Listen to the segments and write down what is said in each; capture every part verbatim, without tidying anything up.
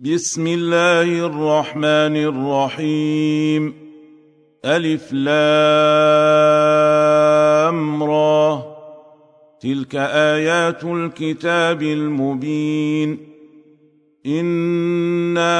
بسم الله الرحمن الرحيم. ألف لام را، تلك آيات الكتاب المبين. إنا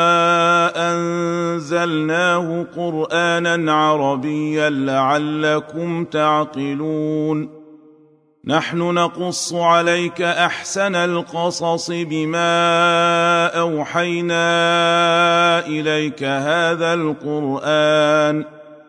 أنزلناه قرآنا عربيا لعلكم تعقلون. نحن نقص عليك أحسن القصص بما أوحينا إليك هذا القرآن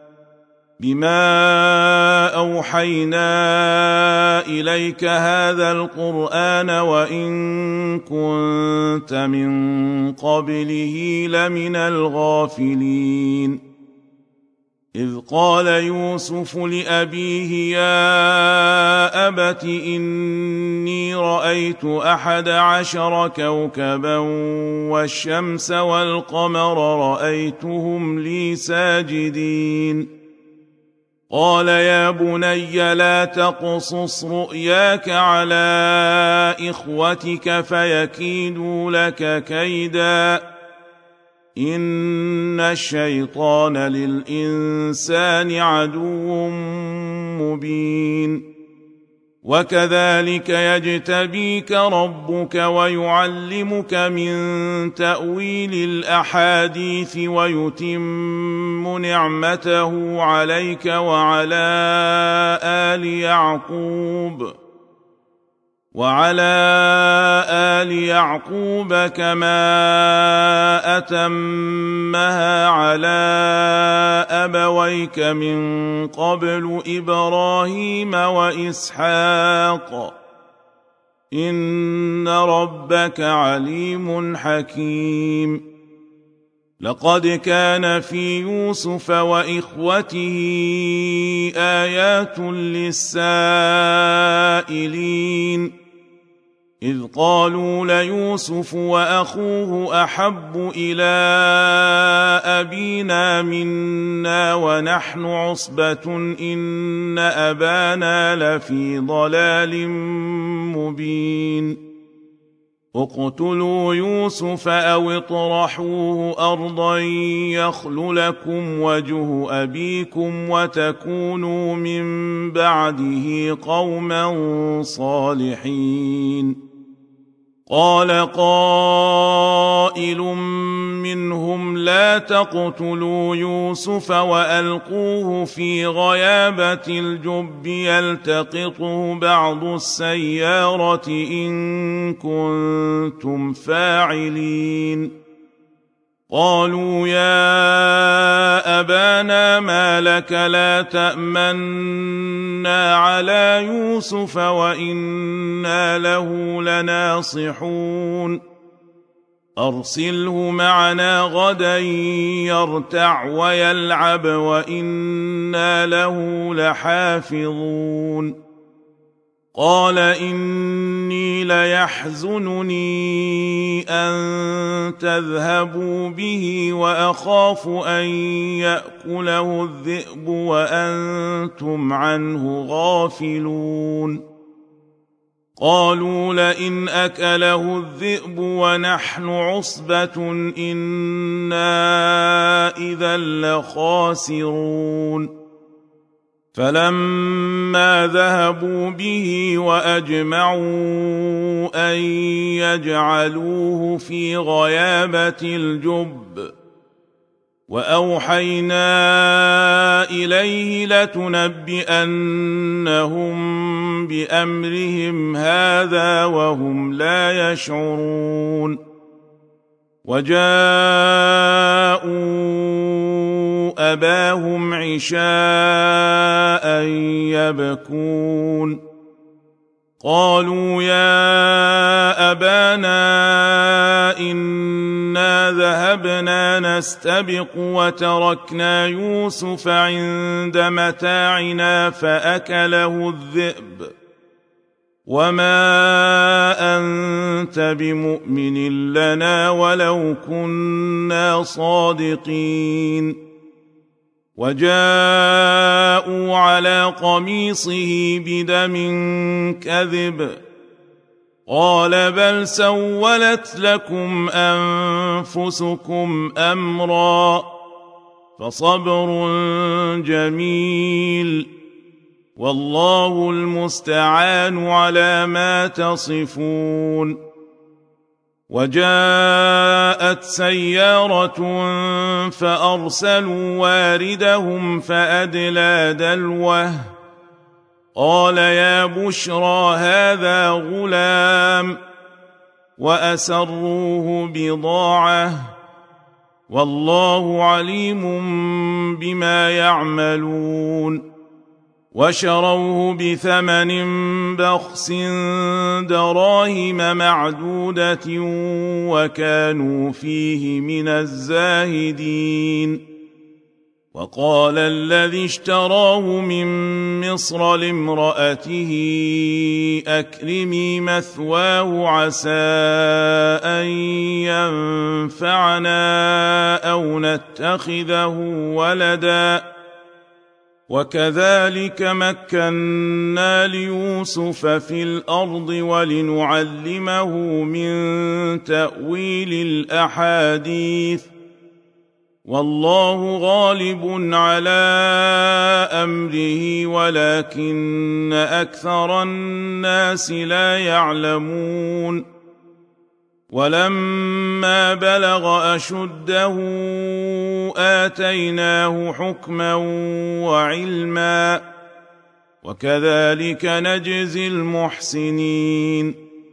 بما أوحينا إليك هذا القرآن وإن كنت من قبله لمن الغافلين. إذ قال يوسف لأبيه يا أبت إني رأيت أحد عشر كوكبا والشمس والقمر رأيتهم لي ساجدين. قال يا بني لا تقصص رؤياك على إخوتك فيكيدوا لك كيدا إن الشيطان للإنسان عدو مبين. وكذلك يجتبيك ربك ويعلمك من تأويل الأحاديث ويتم نعمته عليك وعلى آل يعقوب وعلى آل يعقوب كما أتمها على أبويك من قبل إبراهيم وإسحاق إن ربك عليم حكيم. لقد كان في يوسف وإخوته آيات للسائلين إذ قالوا ليوسف وأخوه أحب إلى أبينا منا ونحن عصبة إن أبانا لفي ضلال مبين. اقتلوا يوسف أو اطرحوه أرضا يخل لكم وجه أبيكم وتكونوا من بعده قوما صالحين. قال قائل منهم لا تقتلوا يوسف وألقوه في غيابة الجب يلتقطه بعض السيارة إن كنتم فاعلين. قالوا يا أبانا ما لك لا تأمنا على يوسف وإنا له لناصحون. أرسله معنا غدا يرتع ويلعب وإنا له لحافظون. قال إني ليحزنني أن تذهبوا به وأخاف أن يأكله الذئب وأنتم عنه غافلون. قالوا لئن أكله الذئب ونحن عصبة إنا إذا لخاسرون. فلما ذهبوا به وأجمعوا أن يجعلوه في غيابة الجب وأوحينا إليه لتنبئنهم بأمرهم هذا وهم لا يشعرون. وجاءوا أباهم عشاء يبكون. قالوا يا أبانا إنا ذهبنا نستبق وتركنا يوسف عند متاعنا فأكله الذئب وما أنت بمؤمن لنا ولو كنا صادقين. وجاءوا على قميصه بدم كذب قال بل سولت لكم أنفسكم أمرا فصبر جميل والله المستعان على ما تصفون. وجاءت سيارة فأرسلوا واردهم فأدلى دلوه قال يا بشرى هذا غلام وأسروه بضاعة والله عليم بما يعملون. وشروه بثمن بخس دراهم معدودة وكانوا فيه من الزاهدين. وقال الذي اشتراه من مصر لامرأته أكرمي مثواه عسى أن ينفعنا أو نتخذه ولدا وكذلك مكنا ليوسف في الأرض ولنعلمه من تأويل الأحاديث والله غالب على أمره ولكن أكثر الناس لا يعلمون. ولما بلغ أشده آتيناه حكما وعلما وكذلك نجزي المحسنين.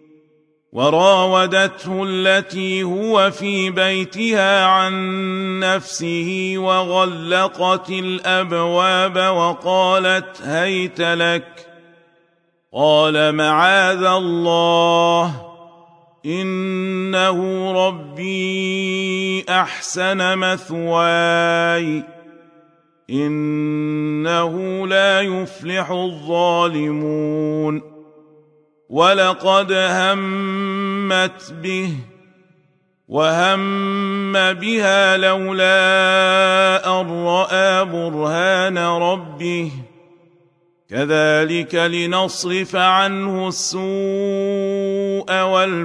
وراودته التي هو في بيتها عن نفسه وغلقت الأبواب وقالت هيت لك قال معاذ الله إنه ربي أحسن مثواي إنه لا يفلح الظالمون. ولقد همت به وهم بها لولا أن رأى برهان ربه كذلك لنصرف عنه السوء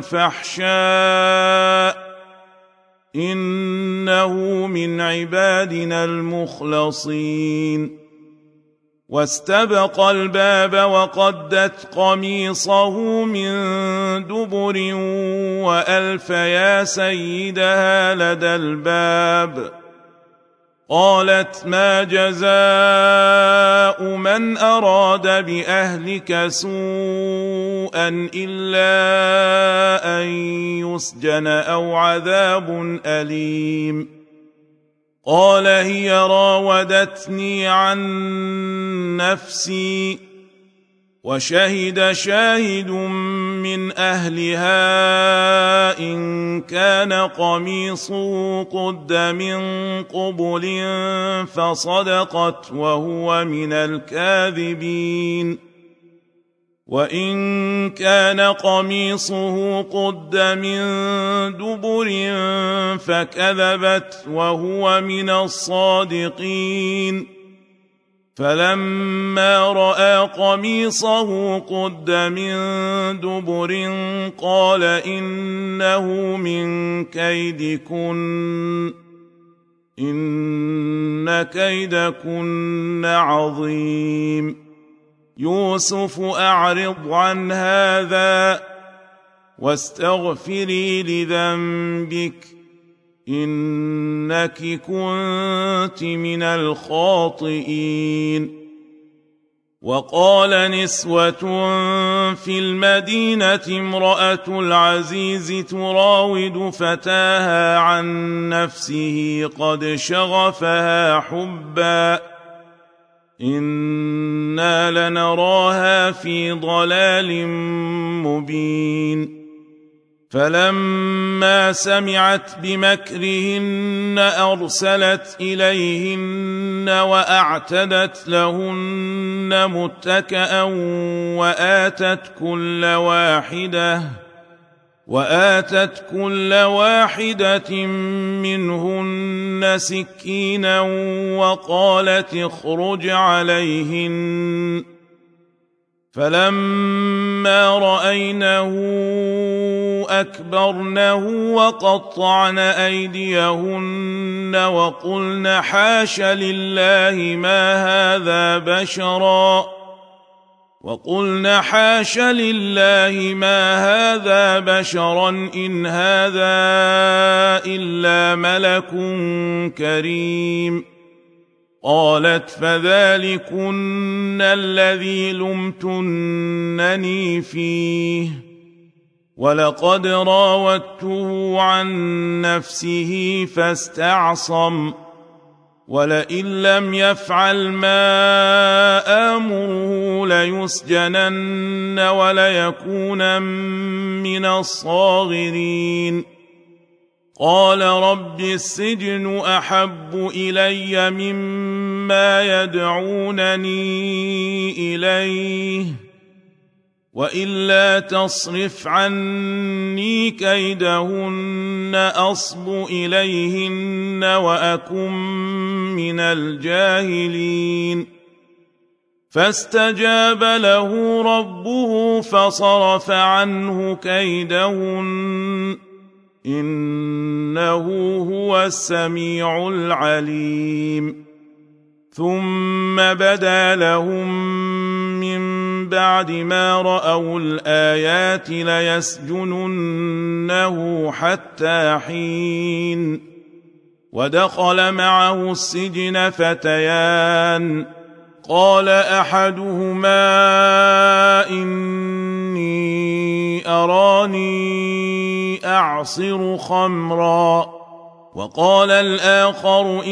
والفحشاء إنه من عبادنا المخلصين. واستبق الباب وقدت قميصه من دبر وألف يا سيدها لدى الباب قالت ما جزاء من أراد بأهلك سوءا إلا أن يسجن أو عذاب أليم. قال هي راودتني عن نفسي وشهد شاهد من أهلها إن كان قميصه قد من قبل فصدقت وهو من الكاذبين وإن كان قميصه قد من دبر فكذبت وهو من الصادقين. فلما رأى قميصه قد من دبر قال إنه من كيدكن إن كيدكن عظيم. يوسف أعرض عن هذا واستغفري لذنبك إنك كنت من الخاطئين. وقال نسوة في المدينة امرأة العزيز تراود فتاها عن نفسه قد شغفها حبا إنا لنراها في ضلال مبين. فلما سمعت بمكرهن أرسلت إليهن وأعتدت لهن متكأ وآتت كل واحدة وآتت كل واحدة منهن سكينا وقالت اخرج عليهن فلما رأينه أكبرنه وقطعن أيديهن وقلن حاش لله ما هذا بشرا وقلن حاش لله ما هذا بشرا إن هذا إلا ملك كريم. قالت فذلكن الذي لمتنني فيه ولقد راودته عن نفسه فاستعصم ولئن لم يفعل ما آمره ليسجنن وليكونن من الصاغرين. قال رب السجن أحب إلي مما يدعونني إليه وإلا تصرف عني كيدهن أصب إليهن وأكن من الجاهلين. فاستجاب له ربه فصرف عنه كيدهن إنه هو السميع العليم. ثم بدا لهم من بعد ما رأوا الآيات ليسجننه حتى حين. ودخل معه السجن فتيان قال أحدهما إني أراني أعصر خمرا وقال الآخر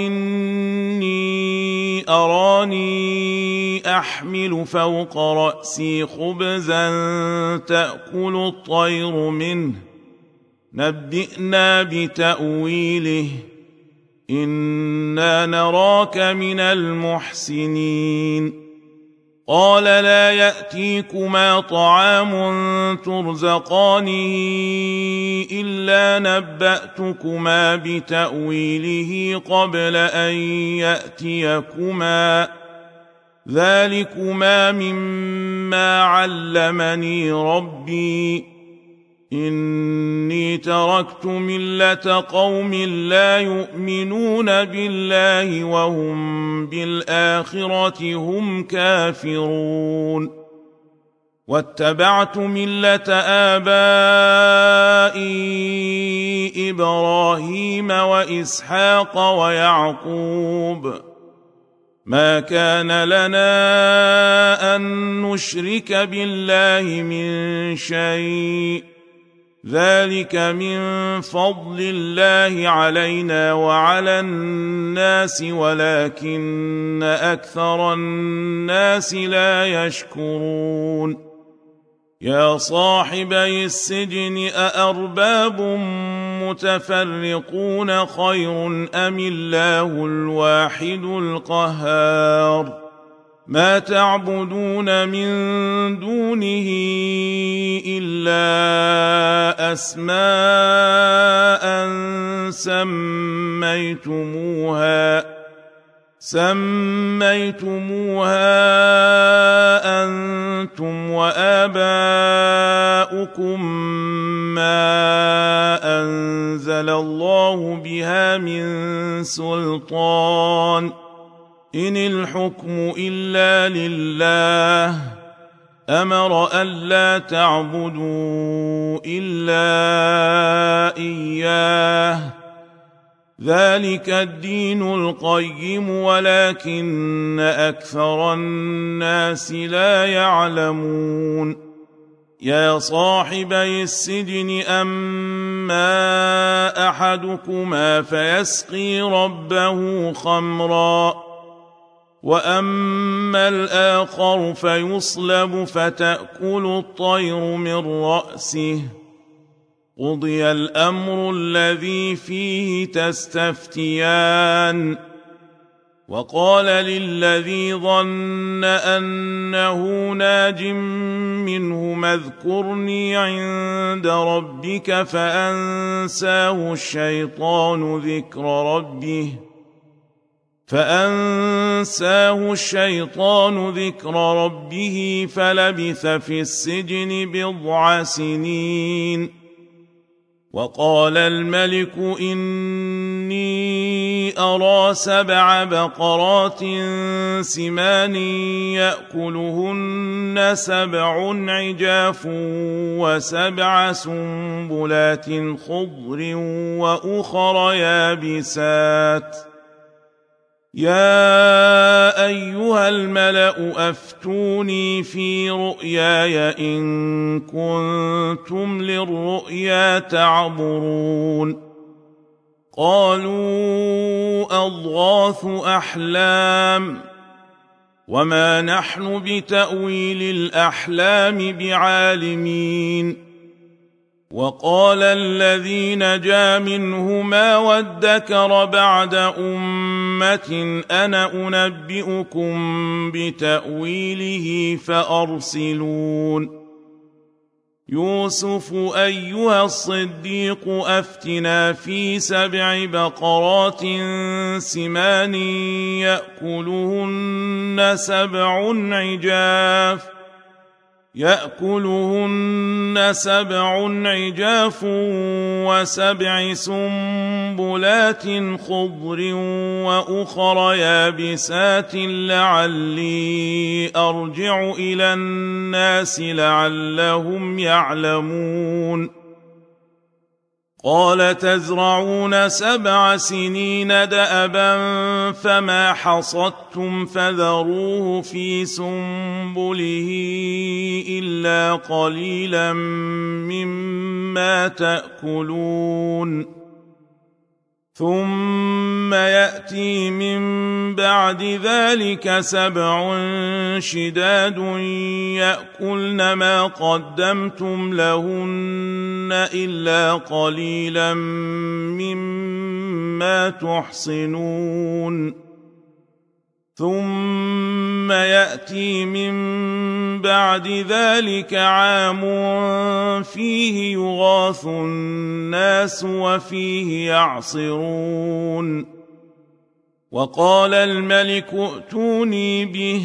إني أراني أحمل فوق رأسي خبزا تأكل الطير منه نبئنا بتأويله إنا نراك من المحسنين. قال لا يأتيكما طعام ترزقانه إلا نبأتكما بتأويله قبل أن يأتيكما ذلكما مما علمني ربي إني تركت ملة قوم لا يؤمنون بالله وهم بالآخرة هم كافرون واتبعت ملة آبائي إبراهيم وإسحاق ويعقوب ما كان لنا أن نشرك بالله من شيء ذلك من فضل الله علينا وعلى الناس ولكن أكثر الناس لا يشكرون. يا صاحبي السجن أأرباب متفرقون خير أم الله الواحد القهار ما تعبدون من دونه إلا أسماء سميتموها سميتموها أنتم وآباؤكم ما أنزل الله بها من سلطان إن الحكم إلا لله أمر ألا تعبدوا إلا إياه ذلك الدين القيم ولكن أكثر الناس لا يعلمون. يا صاحبي السجن أما أحدكما فيسقي ربه خمرا وأما الآخر فيصلب فتأكل الطير من رأسه قضي الأمر الذي فيه تستفتيان. وقال للذي ظن أنه ناج منهما اذكرني عند ربك فأنساه الشيطان ذكر ربه فأنساه الشيطان ذكر ربه فلبث في السجن بضع سنين. وقال الملك إني أرى سبع بقرات سمان يأكلهن سبع عجاف وسبع سنبلات خضر وأخر يابسات. يا أيها الملأ أفتوني في رؤياي إن كنتم للرؤيا تعبرون. قالوا أضغاث أحلام وما نحن بتأويل الأحلام بعالمين. وقال الذي نجا منهما وادكر بعد أمة أنا أنبئكم بتأويله فأرسلون. يوسف أيها الصديق أفتنا في سبع بقرات سمان يأكلهن سبع عجاف يأكلهن سبع عجاف وسبع سنبلات خضر وأخر يابسات لعلي أرجع إلى الناس لعلهم يعلمون. قال تزرعون سبع سنين دأبا فما حصدتم فذروه في سنبله إلا قليلا مما تأكلون. ثم يأتي من بعد ذلك سبع شداد يأكلن ما قدمتم لهن إلا قليلا مما تحصنون. ثم يأتي من بعد ذلك عام فيه يغاث الناس وفيه يعصرون. وقال الملك ائتوني به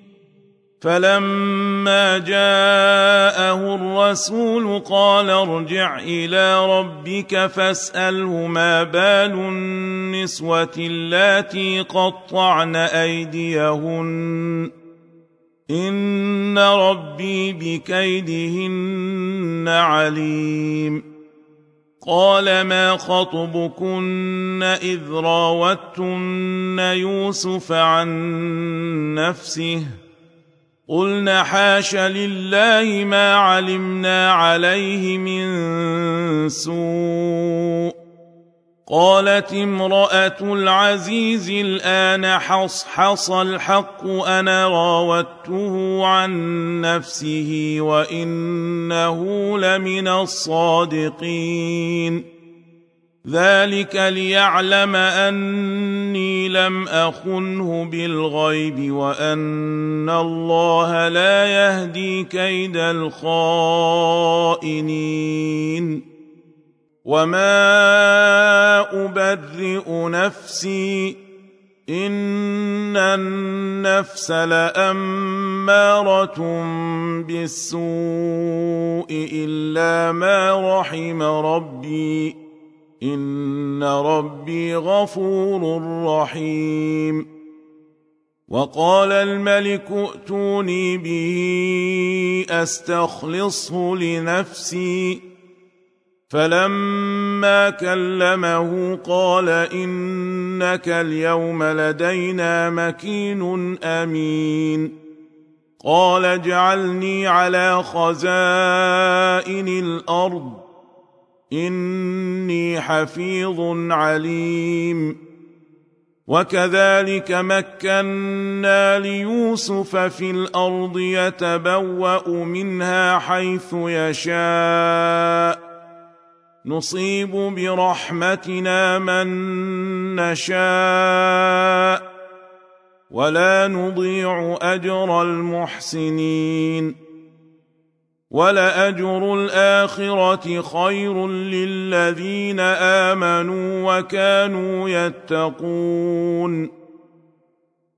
فلما جاءه الرسول قال ارجع إلى ربك فاسأله ما بال النسوة اللاتي قطعن أيديهن إن ربي بكيدهن عليم. قال ما خطبكن إذ راوتن يوسف عن نفسه قلنا حاش لله ما علمنا عليه من سوء. قالت امرأة العزيز الآن حصحص الحق أنا راودته عن نفسه وإنه لمن الصادقين. ذلك ليعلم أني لم أخنه بالغيب وأن الله لا يهدي كيد الخائنين. وما أبرئ نفسي إن النفس لأمارة بالسوء إلا ما رحم ربي إن ربي غفور رحيم. وقال الملك ائتوني به أستخلصه لنفسي فلما كلمه قال إنك اليوم لدينا مكين أمين. قال اجعلني على خزائن الأرض إني حفيظ عليم. وكذلك مكنا ليوسف في الأرض يتبوأ منها حيث يشاء نصيب برحمتنا من نشاء ولا نضيع أجر المحسنين. ولأجر الآخرة خير للذين آمنوا وكانوا يتقون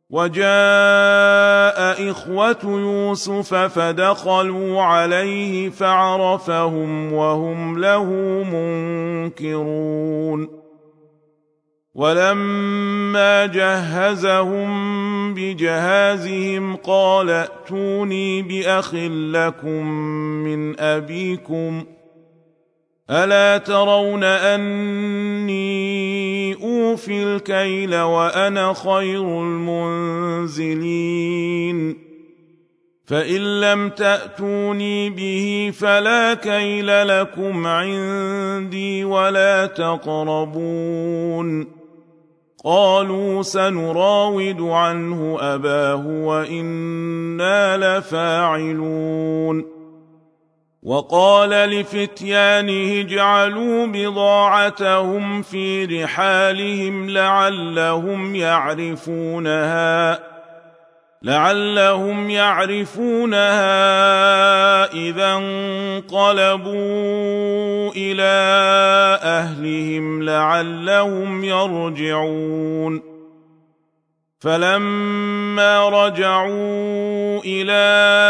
وجاء إخوة يوسف فدخلوا عليه فعرفهم وهم له منكرون ولما جهزهم بجهازهم قال ائتوني بأخ لكم من أبيكم ألا ترون أني أوفي الكيل وأنا خير المنزلين فإن لم تأتوني به فلا كيل لكم عندي ولا تقربون قالوا سنراود عنه أباه وإنا لفاعلون وقال لفتيانه اجعلوا بضاعتهم في رحالهم لعلهم يعرفونها لعلهم يعرفونها إذا انقلبوا إلى أهلهم لعلهم يرجعون فلما رجعوا إلى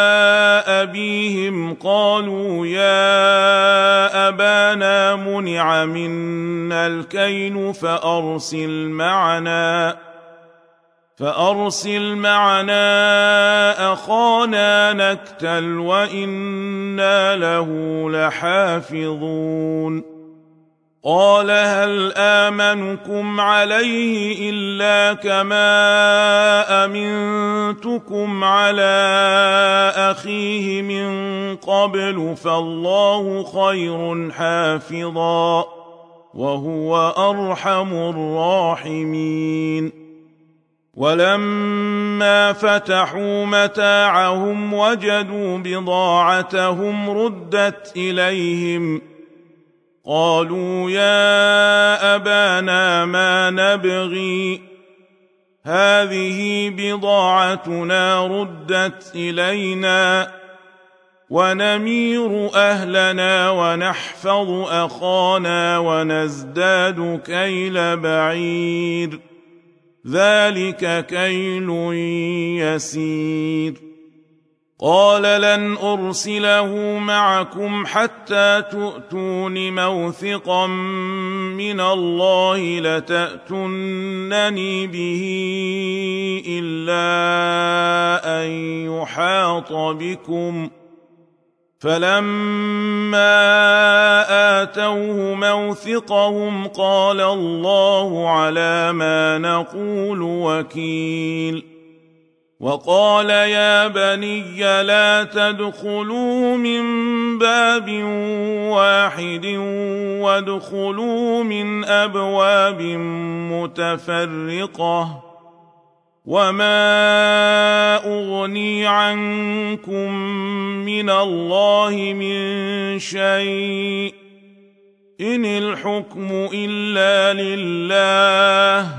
أبيهم قالوا يا أبانا منع منا الكيل فأرسل معنا فأرسل معنا أخانا نكتل وإنا له لحافظون قال هل آمنكم عليه إلا كما أمنتكم على أخيه من قبل فالله خير حافظا وهو أرحم الراحمين ولما فتحوا متاعهم وجدوا بضاعتهم ردت إليهم قالوا يا أبانا ما نبغي هذه بضاعتنا ردت إلينا ونمير أهلنا ونحفظ أخانا ونزداد كيل بعير ذلك كيل يسير قال لن أرسله معكم حتى تؤتون موثقا من الله لتأتونني به إلا أن يحاط بكم فلما آتوه موثقهم قال الله على ما نقول وكيل وقال يا بني لا تدخلوا من باب واحد وادخلوا من أبواب متفرقة وما أغني عنكم من الله من شيء إن الحكم إلا لله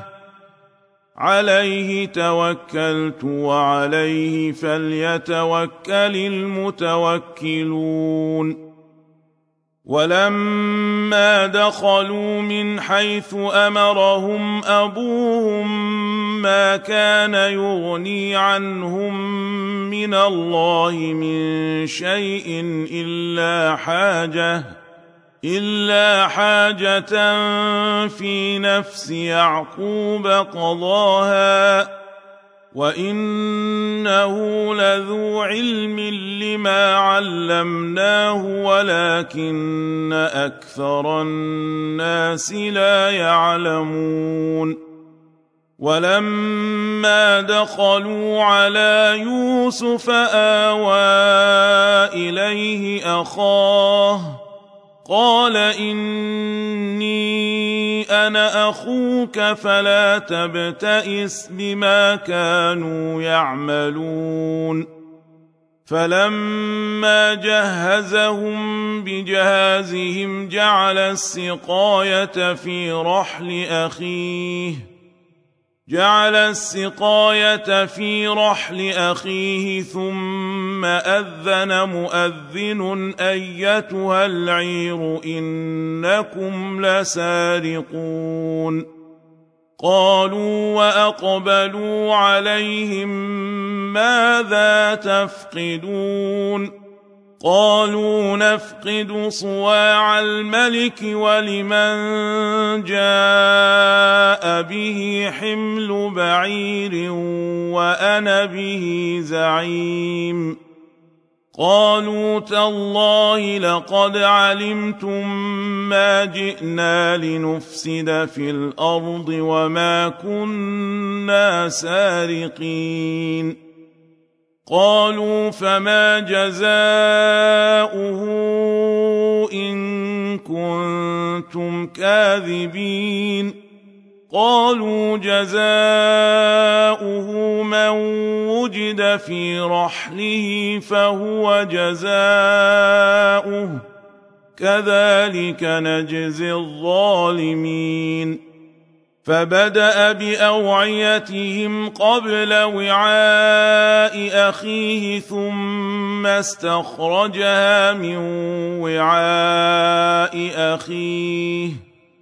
عليه توكلت وعليه فليتوكل المتوكلون ولما دخلوا من حيث أمرهم أبوهم ما كان يغني عنهم من الله من شيء إلا حاجة إلا حاجة في نفس يعقوب قضاها وإنه لذو علم لما علمناه ولكن أكثر الناس لا يعلمون ولما دخلوا على يوسف آوى إليه أخاه قال إني أنا أخوك فلا تبتئس بما كانوا يعملون فلما جهزهم بجهازهم جعل السقاية في رحل أخيه جعل السقاية في رحل أخيه ثم أذن مؤذن أيتها العير إنكم لسارقون قالوا وأقبلوا عليهم ماذا تفقدون قالوا نفقد صواع الملك ولمن جاء به حمل بعير وأنا به زعيم قالوا تالله لقد علمتم ما جئنا لنفسد في الأرض وما كنا سارقين قالوا فما جزاؤه إن كنتم كاذبين قالوا جزاؤه من وجد في رحله فهو جزاؤه كذلك نجزي الظالمين فبدأ بأوعيتهم قبل وعاء أخيه ثم استخرجها من وعاء أخيه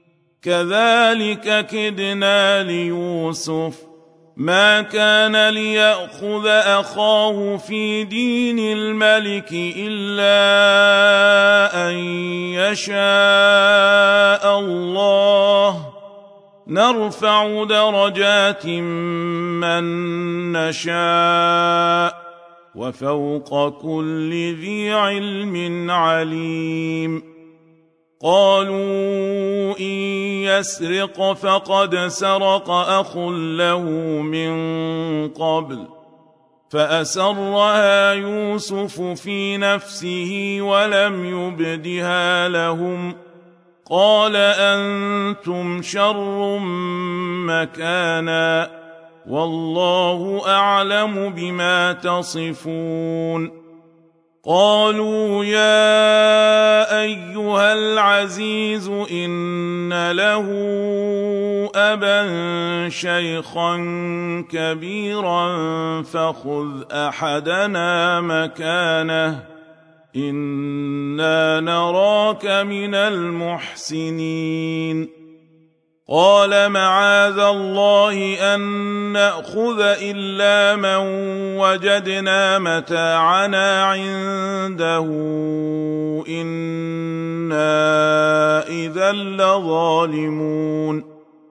كذلك كدنا ليوسف ما كان ليأخذ أخاه في دين الملك إلا أن يشاء الله نرفع درجات من نشاء وفوق كل ذي علم عليم قالوا إن يسرق فقد سرق أخ له من قبل فأسرها يوسف في نفسه ولم يبدها لهم قال أنتم شر مكانا والله أعلم بما تصفون قالوا يا أيها العزيز إن له أبا شيخا كبيرا فخذ أحدنا مكانه إنا نراك من المحسنين قال معاذ الله أن نأخذ إلا من وجدنا متاعنا عنده إنا إذا لظالمون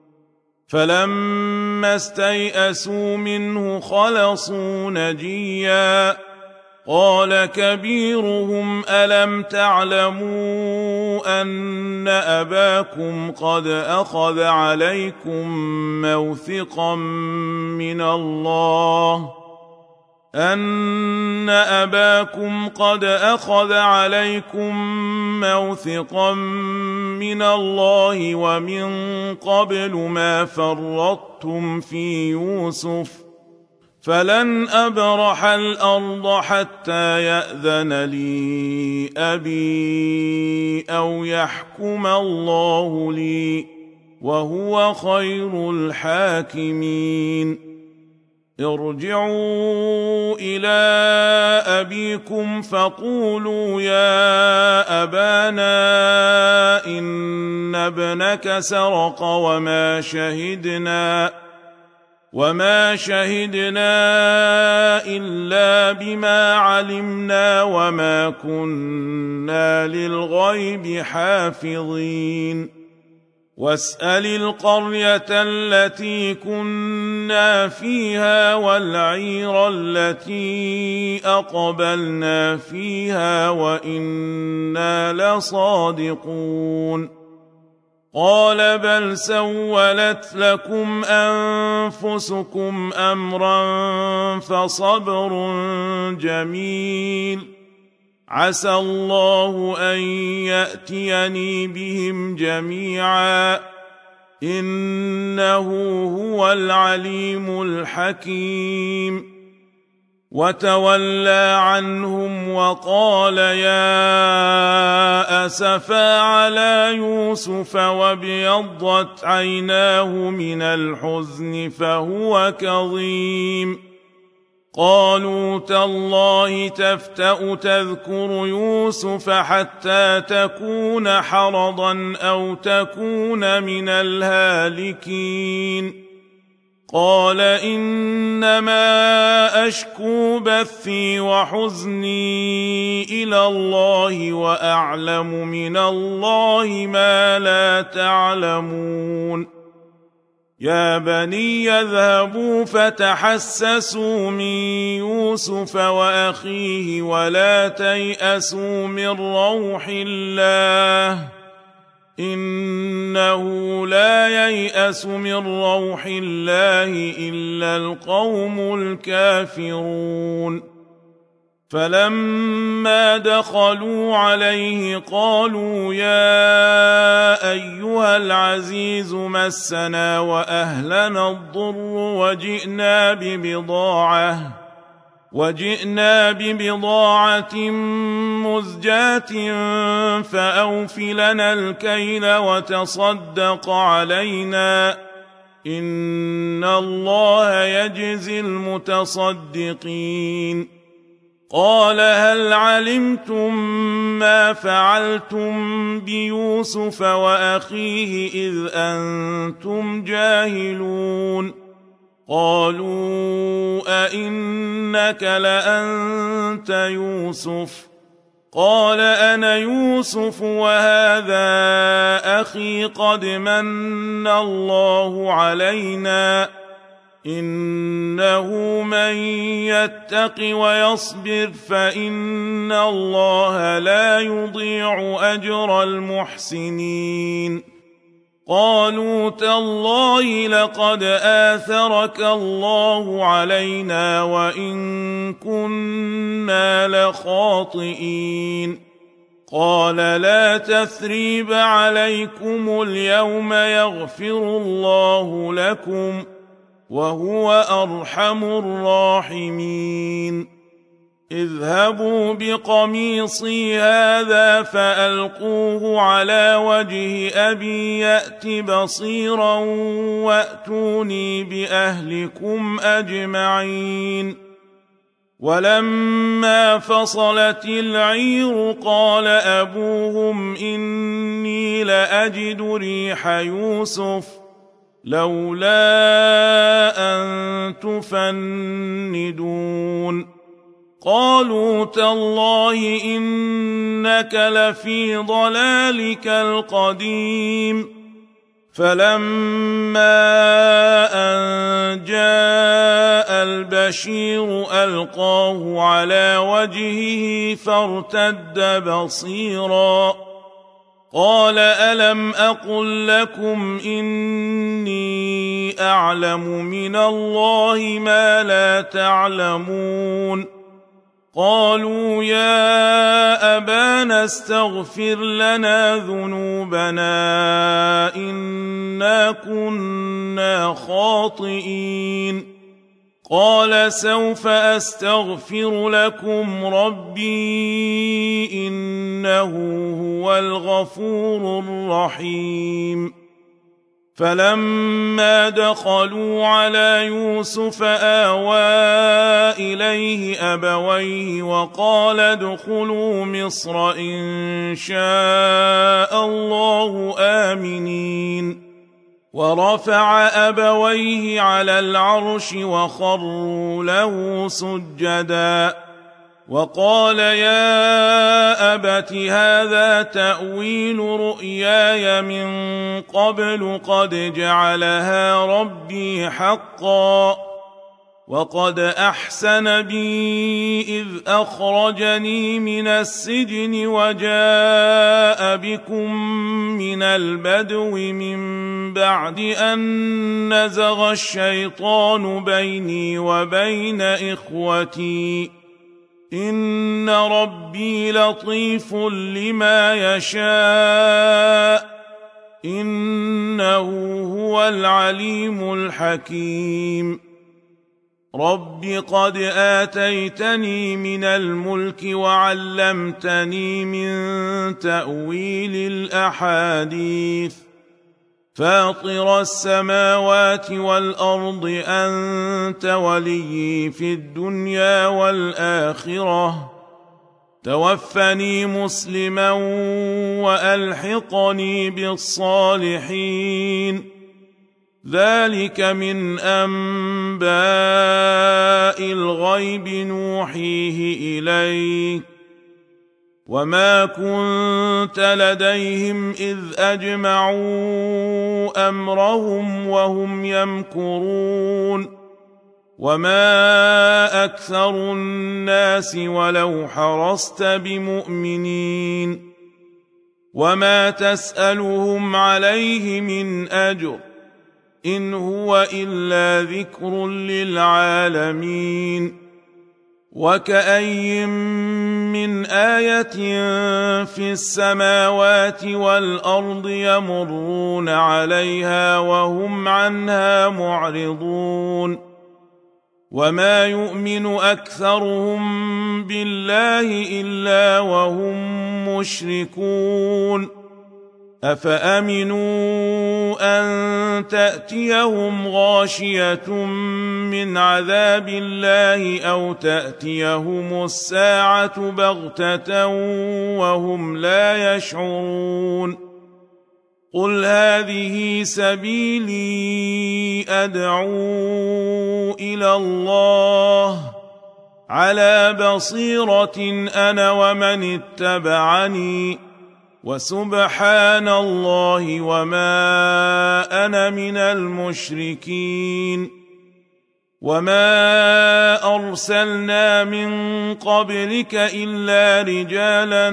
فلما استيئسوا منه خلصوا نجيا قال كبيرهم ألم تعلموا أن أباكم قد أخذ عليكم موثقا من الله أن أباكم قد أخذ عليكم موثقا من الله ومن قبل ما فرطتم في يوسف فلن أبرح الأرض حتى يأذن لي أبي أو يحكم الله لي وهو خير الحاكمين ارجعوا إلى أبيكم فقولوا يا أبانا إن ابنك سرق وما شهدنا وما شهدنا إلا بما علمنا وما كنا للغيب حافظين واسأل القرية التي كنا فيها والعير التي أقبلنا فيها وإنا لصادقون قال بل سولت لكم أنفسكم أمرا فصبر جميل عسى الله أن يأتيني بهم جميعا إنه هو العليم الحكيم وتولى عنهم وقال يا أسفا على يوسف وابيضت عيناه من الحزن فهو كظيم قالوا تالله تفتأ تذكر يوسف حتى تكون حرضا أو تكون من الهالكين قال إنما أشكو بثي وحزني إلى الله وأعلم من الله ما لا تعلمون يا بني اذهبوا فتحسسوا من يوسف وأخيه ولا تيأسوا من روح الله إنه لا ييأس من روح الله إلا القوم الكافرون فلما دخلوا عليه قالوا يا أيها العزيز مسنا وأهلنا الضر وجئنا ببضاعة وجئنا ببضاعة مزجاة فأوف لنا الكيل وتصدق علينا إن الله يجزي المتصدقين قال هل علمتم ما فعلتم بيوسف وأخيه إذ أنتم جاهلون قالوا أئنك لأنت يوسف قال أنا يوسف وهذا أخي قد من الله علينا إنه من يتق ويصبر فإن الله لا يضيع أجر المحسنين قالوا تالله لقد آثرك الله علينا وإن كنا لخاطئين قال لا تثريب عليكم اليوم يغفر الله لكم وهو أرحم الراحمين اذهبوا بقميصي هذا فألقوه على وجه أبي يأت بصيرا وأتوني بأهلكم أجمعين ولما فصلت العير قال أبوهم إني لأجد ريح يوسف لولا أن تفندون قالوا تالله إنك لفي ضلالك القديم فلما أن جاء البشير ألقاه على وجهه فارتد بصيرا قال ألم أقل لكم إني أعلم من الله ما لا تعلمون قالوا يا أبانا استغفر لنا ذنوبنا إنا كنا خاطئين قال سوف أستغفر لكم ربي إنه هو الغفور الرحيم فلما دخلوا على يوسف آوى إليه أبويه وقال ادخلوا مصر إن شاء الله آمنين ورفع أبويه على العرش وخروا له سجدا وقال يا أبت هذا تأويل رؤياي من قبل قد جعلها ربي حقا وقد أحسن بي إذ أخرجني من السجن وجاء بكم من البدو من بعد أن نزغ الشيطان بيني وبين إخوتي إن ربي لطيف لما يشاء إنه هو العليم الحكيم رب قد آتيتني من الملك وعلمتني من تأويل الأحاديث فاطر السماوات والأرض أنت وليي في الدنيا والآخرة توفني مسلما وألحقني بالصالحين ذلك من أنباء الغيب نوحيه إليك وما كنت لديهم إذ أجمعوا أمرهم وهم يمكرون وما أكثر الناس ولو حرصت بمؤمنين وما تسألهم عليه من أجر إن هو إلا ذكر للعالمين وكأي من آية في السماوات والأرض يمرون عليها وهم عنها معرضون وما يؤمن أكثرهم بالله إلا وهم مشركون أفأمنوا أن تأتيهم غاشية من عذاب الله أو تأتيهم الساعة بغتة وهم لا يشعرون قل هذه سبيلي أدعو إلى الله على بصيرة أنا ومن اتبعني وسبحان الله وما أنا من المشركين وما أرسلنا من قبلك إلا رجالا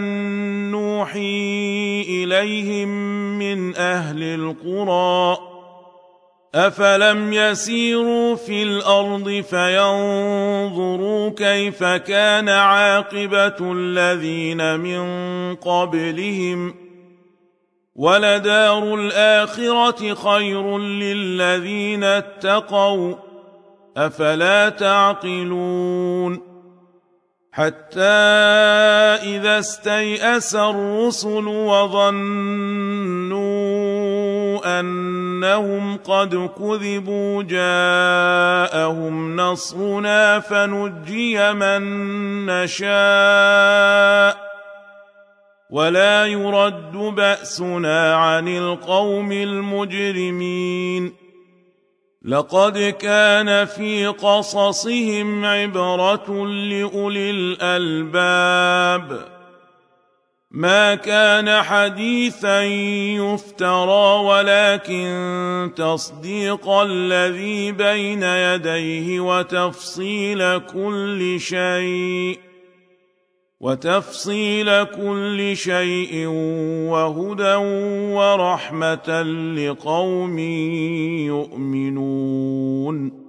نوحي إليهم من أهل القرى أفلم يسيروا في الأرض فينظروا كيف كان عاقبة الذين من قبلهم ولدار الآخرة خير للذين اتقوا أفلا تعقلون حتى إذا استيأس الرسل وظنوا أنهم قد كذبوا جاءهم نصرنا فنجي من نشاء ولا يرد بأسنا عن القوم المجرمين لقد كان في قصصهم عبرة لأولي الألباب ما كان حديثا يفترى ولكن تصديق الذي بين يديه وتفصيل كل شيء وتفصيل كل شيء وهدى ورحمة لقوم يؤمنون